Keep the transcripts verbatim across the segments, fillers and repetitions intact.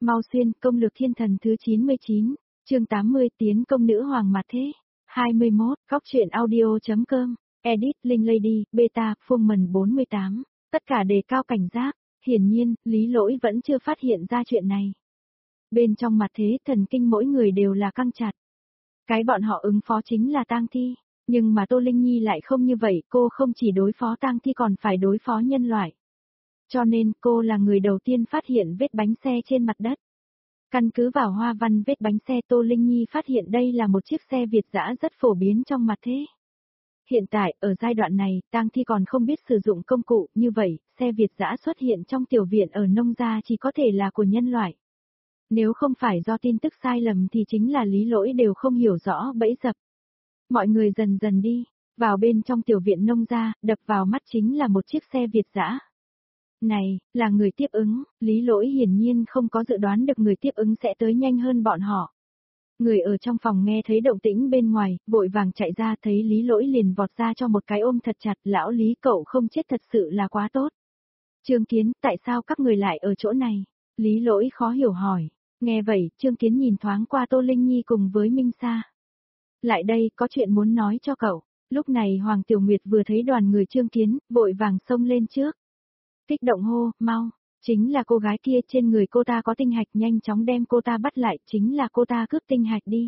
Mau xuyên, công lược thiên thần thứ chín mươi chín, chương tám mươi tiến công nữ hoàng mặt thế. hai mươi mốt, góc truyện audio.com, edit, Linh Lady, beta, Fullman bốn mươi tám, tất cả đề cao cảnh giác, hiển nhiên, Lý Lỗi vẫn chưa phát hiện ra chuyện này. Bên trong mặt thế thần kinh mỗi người đều là căng chặt. Cái bọn họ ứng phó chính là tang thi, nhưng mà Tô Linh Nhi lại không như vậy, cô không chỉ đối phó tang thi còn phải đối phó nhân loại. Cho nên cô là người đầu tiên phát hiện vết bánh xe trên mặt đất. Căn cứ vào hoa văn vết bánh xe, Tô Linh Nhi phát hiện đây là một chiếc xe Việt dã rất phổ biến trong mặt thế. Hiện tại, ở giai đoạn này, tang thi còn không biết sử dụng công cụ, như vậy, xe Việt dã xuất hiện trong tiểu viện ở nông gia chỉ có thể là của nhân loại. Nếu không phải do tin tức sai lầm thì chính là Lý Lỗi đều không hiểu rõ bẫy dập. Mọi người dần dần đi, vào bên trong tiểu viện nông gia, đập vào mắt chính là một chiếc xe Việt dã. Này, là người tiếp ứng, Lý Lỗi hiển nhiên không có dự đoán được người tiếp ứng sẽ tới nhanh hơn bọn họ. Người ở trong phòng nghe thấy động tĩnh bên ngoài, vội vàng chạy ra, thấy Lý Lỗi liền vọt ra cho một cái ôm thật chặt. Lão Lý, cậu không chết thật sự là quá tốt. Trương Kiến, tại sao các người lại ở chỗ này? Lý Lỗi khó hiểu hỏi. Nghe vậy, Trương Kiến nhìn thoáng qua Tô Linh Nhi cùng với Minh Sa. Lại đây, có chuyện muốn nói cho cậu. Lúc này Hoàng Tiểu Nguyệt vừa thấy đoàn người Trương Kiến, vội vàng xông lên trước. Kích động hô, mau, chính là cô gái kia, trên người cô ta có tinh hạch, nhanh chóng đem cô ta bắt lại, chính là cô ta cướp tinh hạch đi.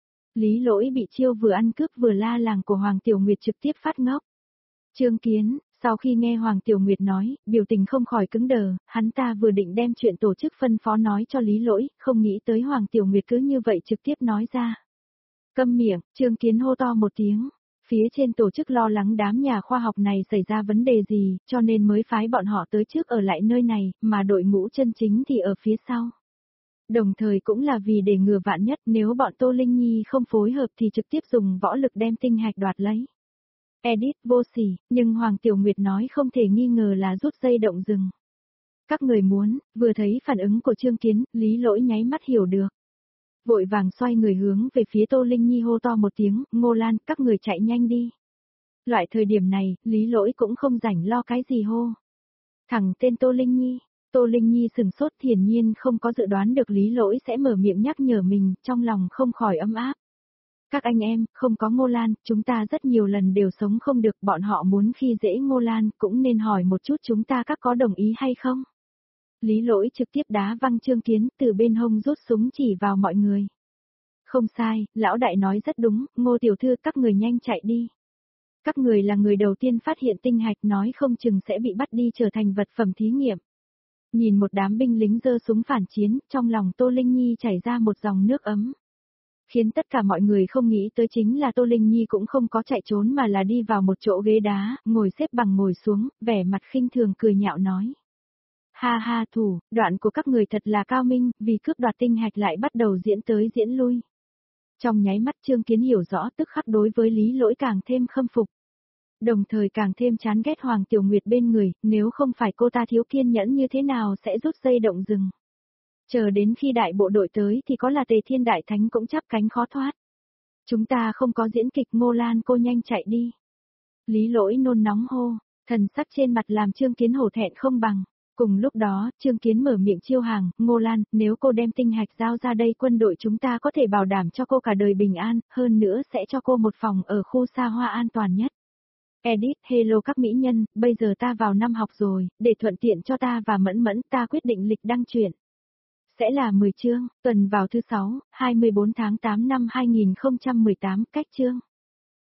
Lý Lỗi bị chiêu vừa ăn cướp vừa la làng của Hoàng Tiểu Nguyệt trực tiếp phát ngốc. Trương Kiến, sau khi nghe Hoàng Tiểu Nguyệt nói, biểu tình không khỏi cứng đờ, hắn ta vừa định đem chuyện tổ chức phân phó nói cho Lý Lỗi, không nghĩ tới Hoàng Tiểu Nguyệt cứ như vậy trực tiếp nói ra. Câm miệng, Trương Kiến hô to một tiếng. Phía trên tổ chức lo lắng đám nhà khoa học này xảy ra vấn đề gì, cho nên mới phái bọn họ tới trước ở lại nơi này, mà đội ngũ chân chính thì ở phía sau. Đồng thời cũng là vì để ngừa vạn nhất, nếu bọn Tô Linh Nhi không phối hợp thì trực tiếp dùng võ lực đem tinh hạch đoạt lấy. Edit, vô sỉ, nhưng Hoàng Tiểu Nguyệt nói không thể nghi ngờ là rút dây động rừng. Các người muốn, vừa thấy phản ứng của Trương Kiến, Lý Lỗi nháy mắt hiểu được. Vội vàng xoay người hướng về phía Tô Linh Nhi hô to một tiếng, Ngô Lan, các người chạy nhanh đi. Loại thời điểm này, Lý Lỗi cũng không rảnh lo cái gì hô. Thẳng tên Tô Linh Nhi, Tô Linh Nhi sừng sốt, hiển nhiên không có dự đoán được Lý Lỗi sẽ mở miệng nhắc nhở mình, trong lòng không khỏi ấm áp. Các anh em, không có Ngô Lan, chúng ta rất nhiều lần đều sống không được, bọn họ muốn khi dễ Ngô Lan, cũng nên hỏi một chút chúng ta các có đồng ý hay không. Lý Lỗi trực tiếp đá văng Trương Kiến, từ bên hông rút súng chỉ vào mọi người. Không sai, lão đại nói rất đúng, Ngô tiểu thư, các người nhanh chạy đi. Các người là người đầu tiên phát hiện tinh hạch, nói không chừng sẽ bị bắt đi trở thành vật phẩm thí nghiệm. Nhìn một đám binh lính giơ súng phản chiến, trong lòng Tô Linh Nhi chảy ra một dòng nước ấm. Khiến tất cả mọi người không nghĩ tới chính là Tô Linh Nhi cũng không có chạy trốn mà là đi vào một chỗ ghế đá, ngồi xếp bằng ngồi xuống, vẻ mặt khinh thường cười nhạo nói. Ha ha thủ, đoạn của các người thật là cao minh, vì cướp đoạt tinh hạch lại bắt đầu diễn tới diễn lui. Trong nháy mắt Trương Kiến hiểu rõ, tức khắc đối với Lý Lỗi càng thêm khâm phục. Đồng thời càng thêm chán ghét Hoàng Tiểu Nguyệt bên người, nếu không phải cô ta thiếu kiên nhẫn như thế nào sẽ rút dây động rừng. Chờ đến khi đại bộ đội tới thì có là Tề Thiên Đại Thánh cũng chắp cánh khó thoát. Chúng ta không có diễn kịch, Ngô Lan cô nhanh chạy đi. Lý Lỗi nôn nóng hô, thần sắc trên mặt làm Trương Kiến hổ thẹn không bằng. Cùng lúc đó, Trương Kiến mở miệng chiêu hàng, Ngô Lan, nếu cô đem tinh hạch giao ra đây, quân đội chúng ta có thể bảo đảm cho cô cả đời bình an, hơn nữa sẽ cho cô một phòng ở khu xa hoa an toàn nhất. Edit, hello các mỹ nhân, bây giờ ta vào năm học rồi, để thuận tiện cho ta và Mẫn Mẫn, ta quyết định lịch đăng truyện. Sẽ là mười chương, tuần vào thứ sáu, hai mươi bốn tháng tám năm hai nghìn không trăm mười tám, cách chương.